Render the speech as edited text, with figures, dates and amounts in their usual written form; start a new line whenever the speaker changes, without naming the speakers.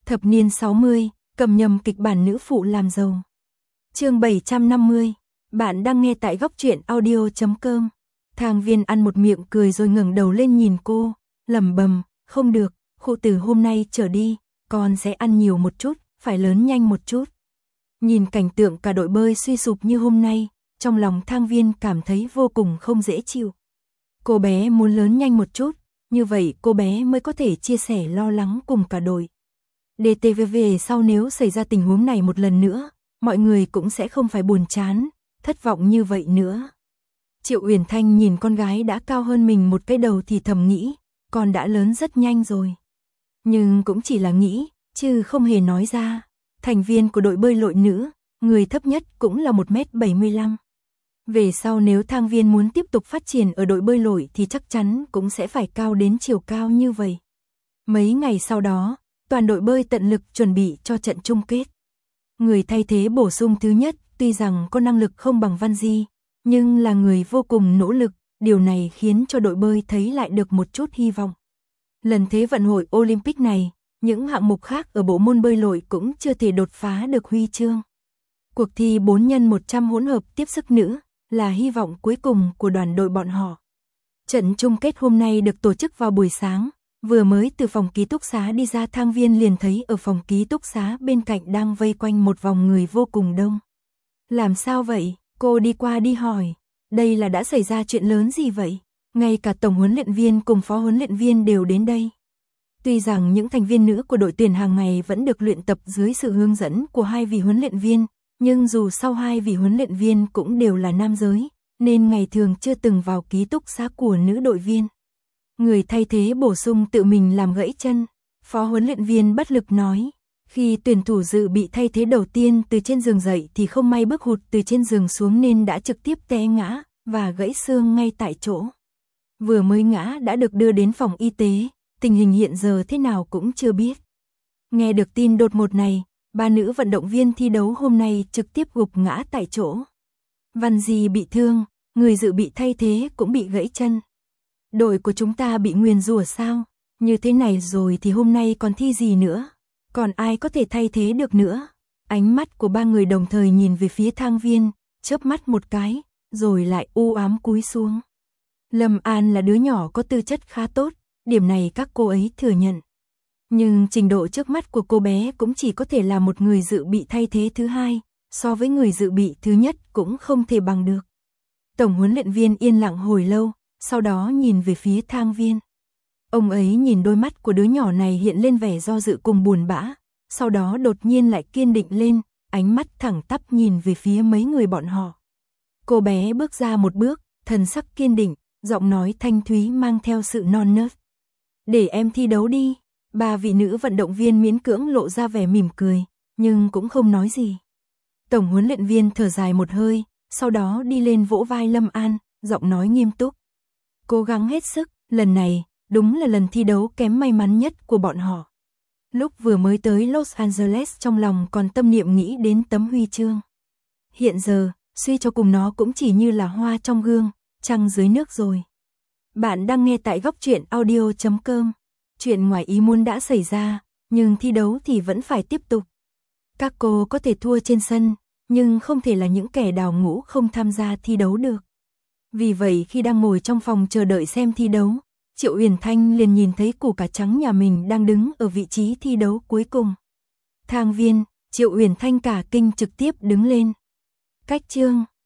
Thập niên 60, cầm nhầm kịch bản nữ phụ làm giàu. Chương 750, bạn đang nghe tại góc truyện audio.com. Thang Viên ăn một miệng cười rồi ngẩng đầu lên nhìn cô, lẩm bẩm, không được, khụ từ hôm nay trở đi, con sẽ ăn nhiều một chút, phải lớn nhanh một chút. Nhìn cảnh tượng cả đội bơi suy sụp như hôm nay, trong lòng Thang Viên cảm thấy vô cùng không dễ chịu. Cô bé muốn lớn nhanh một chút, như vậy cô bé mới có thể chia sẻ lo lắng cùng cả đội. DTV sau nếu xảy ra tình huống này một lần nữa, mọi người cũng sẽ không phải buồn chán, thất vọng như vậy nữa. Triệu Uyển Thanh nhìn con gái đã cao hơn mình một cái đầu thì thầm nghĩ, con đã lớn rất nhanh rồi. Nhưng cũng chỉ là nghĩ, chứ không hề nói ra. Thành viên của đội bơi lội nữ, người thấp nhất cũng là 1m75. Về sau nếu Thang Viên muốn tiếp tục phát triển ở đội bơi lội thì chắc chắn cũng sẽ phải cao đến chiều cao như vậy. Mấy ngày sau đó, toàn đội bơi tận lực chuẩn bị cho trận chung kết. Người thay thế bổ sung thứ nhất, tuy rằng có năng lực không bằng Văn Di, nhưng là người vô cùng nỗ lực, điều này khiến cho đội bơi thấy lại được một chút hy vọng. Lần Thế vận hội Olympic này, những hạng mục khác ở bộ môn bơi lội cũng chưa thể đột phá được huy chương. Cuộc thi 4x100 hỗn hợp tiếp sức nữ là hy vọng cuối cùng của đoàn đội bọn họ. Trận chung kết hôm nay được tổ chức vào buổi sáng, vừa mới từ phòng ký túc xá đi ra Thang Viên liền thấy ở phòng ký túc xá bên cạnh đang vây quanh một vòng người vô cùng đông. Làm sao vậy? Cô đi qua đi hỏi, đây là đã xảy ra chuyện lớn gì vậy? Ngay cả tổng huấn luyện viên cùng phó huấn luyện viên đều đến đây. Tuy rằng những thành viên nữ của đội tuyển hàng ngày vẫn được luyện tập dưới sự hướng dẫn của hai vị huấn luyện viên, nhưng dù sau hai vị huấn luyện viên cũng đều là nam giới, nên ngày thường chưa từng vào ký túc xá của nữ đội viên. Người thay thế bổ sung tự mình làm gãy chân, phó huấn luyện viên bất lực nói. Khi tuyển thủ dự bị thay thế đầu tiên từ trên giường dậy thì không may bước hụt từ trên giường xuống nên đã trực tiếp té ngã và gãy xương ngay tại chỗ. Vừa mới ngã đã được đưa đến phòng y tế, tình hình hiện giờ thế nào cũng chưa biết. Nghe được tin đột ngột này, ba nữ vận động viên thi đấu hôm nay trực tiếp gục ngã tại chỗ. Văn Di bị thương, người dự bị thay thế cũng bị gãy chân. Đội của chúng ta bị nguyền rủa sao? Như thế này rồi thì hôm nay còn thi gì nữa? Còn ai có thể thay thế được nữa? Ánh mắt của ba người đồng thời nhìn về phía Thang Viên, chớp mắt một cái, rồi lại u ám cúi xuống. Lâm An là đứa nhỏ có tư chất khá tốt, điểm này các cô ấy thừa nhận. Nhưng trình độ trước mắt của cô bé cũng chỉ có thể là một người dự bị thay thế thứ hai, so với người dự bị thứ nhất cũng không thể bằng được. Tổng huấn luyện viên yên lặng hồi lâu, sau đó nhìn về phía Thang Viên. Ông ấy nhìn đôi mắt của đứa nhỏ này hiện lên vẻ do dự cùng buồn bã, sau đó đột nhiên lại kiên định lên, ánh mắt thẳng tắp nhìn về phía mấy người bọn họ. Cô bé bước ra một bước, thần sắc kiên định, giọng nói thanh thúy mang theo sự non nớt. Để em thi đấu đi. Ba vị nữ vận động viên miễn cưỡng lộ ra vẻ mỉm cười, nhưng cũng không nói gì. Tổng huấn luyện viên thở dài một hơi, sau đó đi lên vỗ vai Lâm An, giọng nói nghiêm túc. Cố gắng hết sức, lần này, đúng là lần thi đấu kém may mắn nhất của bọn họ. Lúc vừa mới tới Los Angeles trong lòng còn tâm niệm nghĩ đến tấm huy chương. Hiện giờ, suy cho cùng nó cũng chỉ như là hoa trong gương, trăng dưới nước rồi. Bạn đang nghe tại góc truyện audio.com. Chuyện ngoài ý muốn đã xảy ra, nhưng thi đấu thì vẫn phải tiếp tục. Các cô có thể thua trên sân, nhưng không thể là những kẻ đào ngũ không tham gia thi đấu được. Vì vậy khi đang ngồi trong phòng chờ đợi xem thi đấu, Triệu Uyển Thanh liền nhìn thấy củ cà trắng nhà mình đang đứng ở vị trí thi đấu cuối cùng. Thang Viên, Triệu Uyển Thanh cả kinh trực tiếp đứng lên. Cách chương